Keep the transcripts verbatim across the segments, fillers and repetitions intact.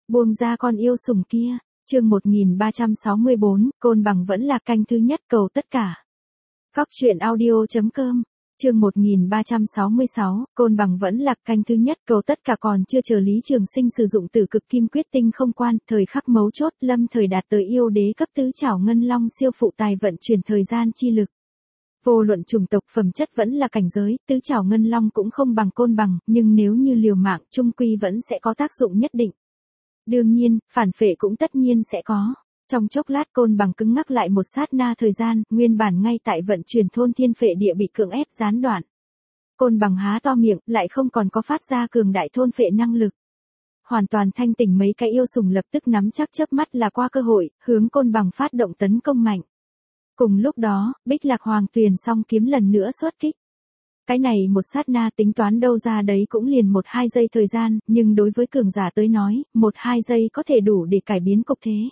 Buông ra con yêu sủng kia. Chương một nghìn ba trăm sáu mươi bốn, Côn Bằng vẫn là canh thứ nhất cầu tất cả. Góc truyện audio chấm com. Chương một nghìn ba trăm sáu mươi sáu, Côn Bằng vẫn là canh thứ nhất cầu tất cả. Còn chưa chờ Lý Trường Sinh sử dụng Tử Cực Kim Quyết Tinh không quan, thời khắc mấu chốt, lâm thời đạt tới yêu đế cấp tứ trảo ngân long siêu phụ tài vận chuyển thời gian chi lực. Vô luận chủng tộc phẩm chất vẫn là cảnh giới, tứ trảo ngân long cũng không bằng Côn Bằng, nhưng nếu như liều mạng, chung quy vẫn sẽ có tác dụng nhất định. Đương nhiên, phản phệ cũng tất nhiên sẽ có. Trong chốc lát Côn Bằng cứng ngắc lại một sát na thời gian, nguyên bản ngay tại vận chuyển thôn thiên phệ địa bị cưỡng ép gián đoạn. Côn Bằng há to miệng, lại không còn có phát ra cường đại thôn phệ năng lực. Hoàn toàn thanh tỉnh mấy cái yêu sủng lập tức nắm chắc chớp mắt là qua cơ hội, hướng Côn Bằng phát động tấn công mạnh. Cùng lúc đó, Bích Lạc Hoàng Tuyền song kiếm lần nữa xuất kích. Cái này một sát na tính toán đâu ra đấy cũng liền một hai giây thời gian, nhưng đối với cường giả tới nói, một hai giây có thể đủ để cải biến cục thế.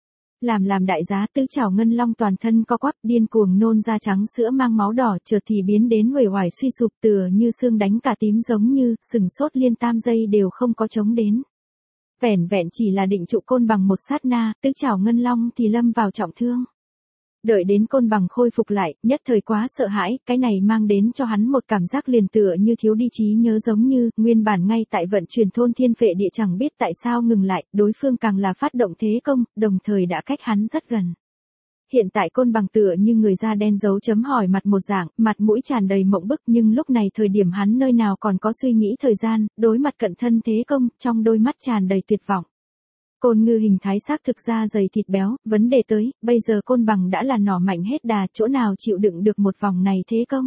Làm làm đại giá tứ trảo ngân long toàn thân co quắp điên cuồng nôn ra trắng sữa mang máu đỏ chợt thì biến đến uể oải suy sụp tựa như xương đánh cả tím giống như sừng sốt liên tam giây đều không có chống đến. Vẻn vẹn chỉ là định trụ Côn Bằng một sát na, tứ trảo ngân long thì lâm vào trọng thương. Đợi đến Côn Bằng khôi phục lại, nhất thời quá sợ hãi, cái này mang đến cho hắn một cảm giác liền tựa như thiếu đi trí nhớ giống như, nguyên bản ngay tại vận chuyển thôn thiên phệ địa chẳng biết tại sao ngừng lại, đối phương càng là phát động thế công, đồng thời đã cách hắn rất gần. Hiện tại Côn Bằng tựa như người da đen dấu chấm hỏi mặt một dạng, mặt mũi tràn đầy mộng bức nhưng lúc này thời điểm hắn nơi nào còn có suy nghĩ thời gian, đối mặt cận thân thế công, trong đôi mắt tràn đầy tuyệt vọng. Côn Ngư hình thái xác thực ra dày thịt béo, vấn đề tới, bây giờ Côn Bằng đã là nỏ mạnh hết đà, chỗ nào chịu đựng được một vòng này thế công.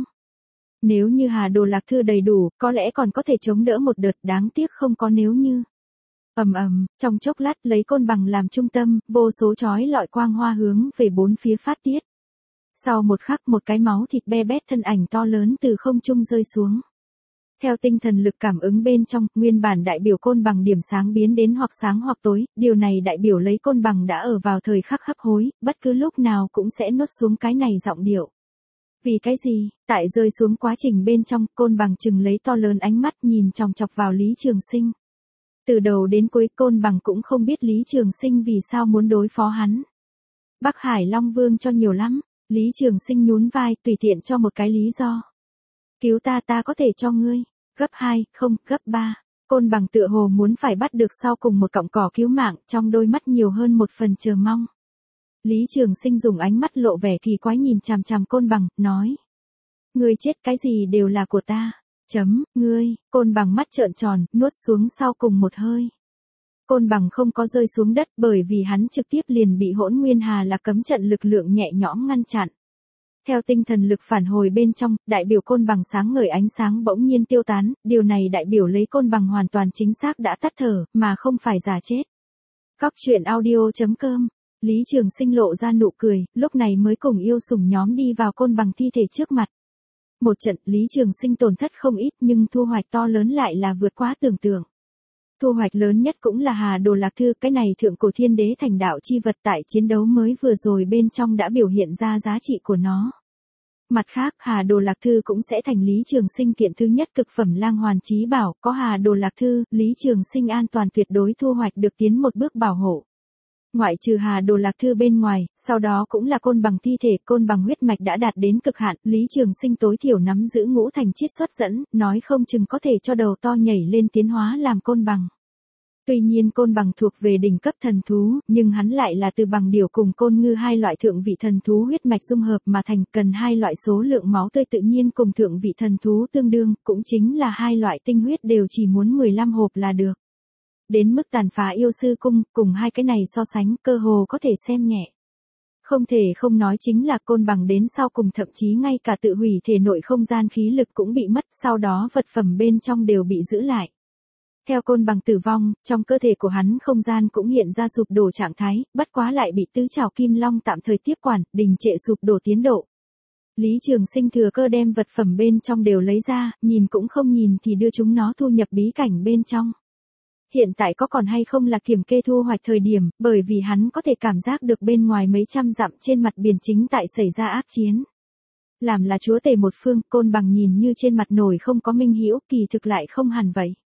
Nếu như Hà Đồ Lạc Thư đầy đủ, có lẽ còn có thể chống đỡ một đợt, đáng tiếc không có nếu như. Ầm ầm, trong chốc lát lấy Côn Bằng làm trung tâm, vô số chói lọi quang hoa hướng về bốn phía phát tiết. Sau một khắc một cái máu thịt be bét thân ảnh to lớn từ không trung rơi xuống. Theo tinh thần lực cảm ứng bên trong, nguyên bản đại biểu Côn Bằng điểm sáng biến đến hoặc sáng hoặc tối, điều này đại biểu lấy Côn Bằng đã ở vào thời khắc hấp hối, bất cứ lúc nào cũng sẽ nuốt xuống cái này giọng điệu. Vì cái gì? Tại rơi xuống quá trình bên trong, Côn Bằng chừng lấy to lớn ánh mắt nhìn chòng chọc vào Lý Trường Sinh. Từ đầu đến cuối Côn Bằng cũng không biết Lý Trường Sinh vì sao muốn đối phó hắn. Bắc Hải Long Vương cho nhiều lắm, Lý Trường Sinh nhún vai tùy tiện cho một cái lý do. Cứu ta ta có thể cho ngươi, gấp hai, không, gấp ba. Côn Bằng tựa hồ muốn phải bắt được sau cùng một cọng cỏ cứu mạng, trong đôi mắt nhiều hơn một phần chờ mong. Lý Trường Sinh dùng ánh mắt lộ vẻ kỳ quái nhìn chằm chằm Côn Bằng, nói. Ngươi chết cái gì đều là của ta. Chấm, ngươi, Côn Bằng mắt trợn tròn, nuốt xuống sau cùng một hơi. Côn Bằng không có rơi xuống đất bởi vì hắn trực tiếp liền bị Hỗn Nguyên Hà là cấm trận lực lượng nhẹ nhõm ngăn chặn. Theo tinh thần lực phản hồi bên trong, đại biểu Côn Bằng sáng ngời ánh sáng bỗng nhiên tiêu tán, điều này đại biểu lấy Côn Bằng hoàn toàn chính xác đã tắt thở, mà không phải giả chết. Góc truyện audio chấm com. Lý Trường Sinh lộ ra nụ cười, lúc này mới cùng yêu sủng nhóm đi vào Côn Bằng thi thể trước mặt. Một trận, Lý Trường Sinh tổn thất không ít nhưng thu hoạch to lớn lại là vượt quá tưởng tượng. Thu hoạch lớn nhất cũng là Hà Đồ Lạc Thư, cái này thượng cổ thiên đế thành đạo chi vật tại chiến đấu mới vừa rồi bên trong đã biểu hiện ra giá trị của nó. Mặt khác, Hà Đồ Lạc Thư cũng sẽ thành Lý Trường Sinh kiện thứ nhất cực phẩm lang hoàn chí bảo, có Hà Đồ Lạc Thư, Lý Trường Sinh an toàn tuyệt đối thu hoạch được tiến một bước bảo hộ. Ngoại trừ Hà Đồ Lạc Thư bên ngoài, sau đó cũng là Côn Bằng thi thể, Côn Bằng huyết mạch đã đạt đến cực hạn, Lý Trường Sinh tối thiểu nắm giữ ngũ thành chiết xuất dẫn, nói không chừng có thể cho đầu to nhảy lên tiến hóa làm Côn Bằng. Tuy nhiên Côn Bằng thuộc về đỉnh cấp thần thú, nhưng hắn lại là từ bằng điểu cùng Côn Ngư hai loại thượng vị thần thú huyết mạch dung hợp mà thành, cần hai loại số lượng máu tươi tự nhiên cùng thượng vị thần thú tương đương, cũng chính là hai loại tinh huyết đều chỉ muốn mười lăm hộp là được. Đến mức tàn phá yêu sư cung, cùng hai cái này so sánh, cơ hồ có thể xem nhẹ. Không thể không nói chính là Côn Bằng đến sau cùng thậm chí ngay cả tự hủy thể nội không gian khí lực cũng bị mất, sau đó vật phẩm bên trong đều bị giữ lại. Theo Côn Bằng tử vong, trong cơ thể của hắn không gian cũng hiện ra sụp đổ trạng thái, bất quá lại bị tứ trảo kim long tạm thời tiếp quản, đình trệ sụp đổ tiến độ. Lý Trường Sinh thừa cơ đem vật phẩm bên trong đều lấy ra, nhìn cũng không nhìn thì đưa chúng nó thu nhập bí cảnh bên trong. Hiện tại có còn hay không là kiểm kê thu hoạch thời điểm, bởi vì hắn có thể cảm giác được bên ngoài mấy trăm dặm trên mặt biển chính tại xảy ra ác chiến. Làm là chúa tể một phương, Côn Bằng nhìn như trên mặt nổi không có minh hữu, kỳ thực lại không hẳn vậy.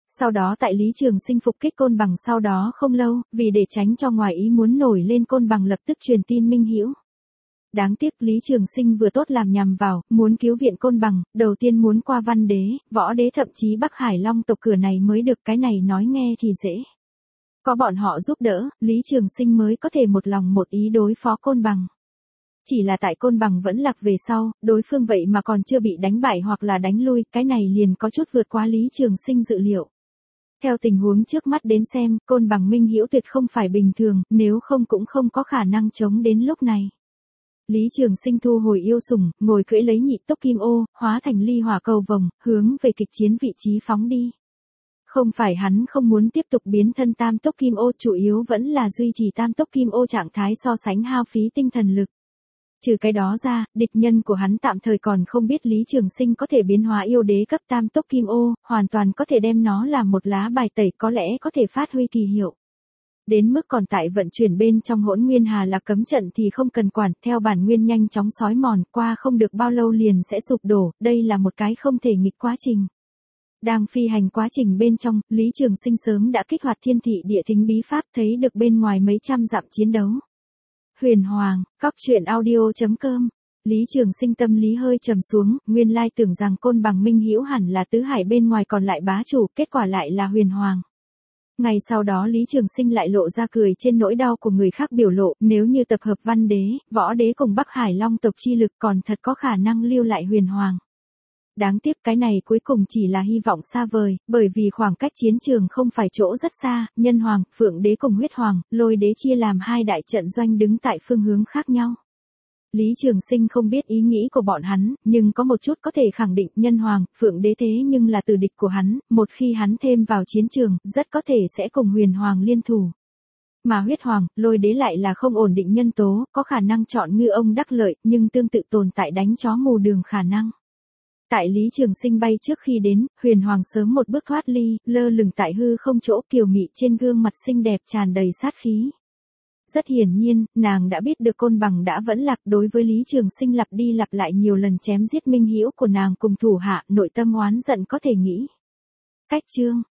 Sau đó tại Lý Trường Sinh phục kích Côn Bằng sau đó không lâu, vì để tránh cho ngoài ý muốn nổi lên Côn Bằng lập tức truyền tin Minh Hữu. Đáng tiếc Lý Trường Sinh vừa tốt làm nhằm vào, muốn cứu viện Côn Bằng, đầu tiên muốn qua Văn Đế, Võ Đế thậm chí Bắc Hải Long tộc cửa này mới được, cái này nói nghe thì dễ. Có bọn họ giúp đỡ, Lý Trường Sinh mới có thể một lòng một ý đối phó Côn Bằng. Chỉ là tại Côn Bằng vẫn lạc về sau, đối phương vậy mà còn chưa bị đánh bại hoặc là đánh lui, cái này liền có chút vượt qua Lý Trường Sinh dự liệu. Theo tình huống trước mắt đến xem, Côn Bằng Minh Hữu tuyệt không phải bình thường, nếu không cũng không có khả năng chống đến lúc này. Lý Trường Sinh thu hồi yêu sủng, ngồi cưỡi lấy nhị tốc kim ô, hóa thành ly hỏa cầu vồng, hướng về kịch chiến vị trí phóng đi. Không phải hắn không muốn tiếp tục biến thân tam tốc kim ô, chủ yếu vẫn là duy trì tam tốc kim ô trạng thái so sánh hao phí tinh thần lực. Trừ cái đó ra, địch nhân của hắn tạm thời còn không biết Lý Trường Sinh có thể biến hóa yêu đế cấp tam tốc kim ô, hoàn toàn có thể đem nó làm một lá bài tẩy, có lẽ có thể phát huy kỳ hiệu. Đến mức còn tại vận chuyển bên trong Hỗn Nguyên Hà Lạc cấm trận thì không cần quản, theo bản nguyên nhanh chóng sói mòn, qua không được bao lâu liền sẽ sụp đổ, đây là một cái không thể nghịch quá trình. Đang phi hành quá trình bên trong, Lý Trường Sinh sớm đã kích hoạt thiên thị địa thính bí pháp, thấy được bên ngoài mấy trăm dặm chiến đấu. Huyền Hoàng, cóc truyện audio chấm com. Lý Trường Sinh tâm lý hơi trầm xuống, nguyên lai tưởng rằng Côn Bằng Minh Hữu hẳn là tứ hải bên ngoài còn lại bá chủ, kết quả lại là Huyền Hoàng. Ngày sau đó Lý Trường Sinh lại lộ ra cười trên nỗi đau của người khác biểu lộ, nếu như tập hợp Văn Đế, Võ Đế cùng Bắc Hải Long tộc chi lực còn thật có khả năng lưu lại Huyền Hoàng. Đáng tiếc cái này cuối cùng chỉ là hy vọng xa vời, bởi vì khoảng cách chiến trường không phải chỗ rất xa, Nhân Hoàng, Phượng Đế cùng Huyết Hoàng, Lôi Đế chia làm hai đại trận doanh đứng tại phương hướng khác nhau. Lý Trường Sinh không biết ý nghĩ của bọn hắn, nhưng có một chút có thể khẳng định, Nhân Hoàng, Phượng Đế thế nhưng là tử địch của hắn, một khi hắn thêm vào chiến trường, rất có thể sẽ cùng Huyền Hoàng liên thủ. Mà Huyết Hoàng, Lôi Đế lại là không ổn định nhân tố, có khả năng chọn ngư ông đắc lợi, nhưng tương tự tồn tại đánh chó mù đường khả năng. Tại Lý Trường Sinh bay trước khi đến, Huyền Hoàng sớm một bước thoát ly, lơ lửng tại hư không chỗ, kiều mị trên gương mặt xinh đẹp tràn đầy sát khí. Rất hiển nhiên, nàng đã biết được Côn Bằng đã vẫn lạc, đối với Lý Trường Sinh lặp đi lặp lại nhiều lần chém giết Minh Hữu của nàng cùng thủ hạ, nội tâm oán giận có thể nghĩ. Cách chương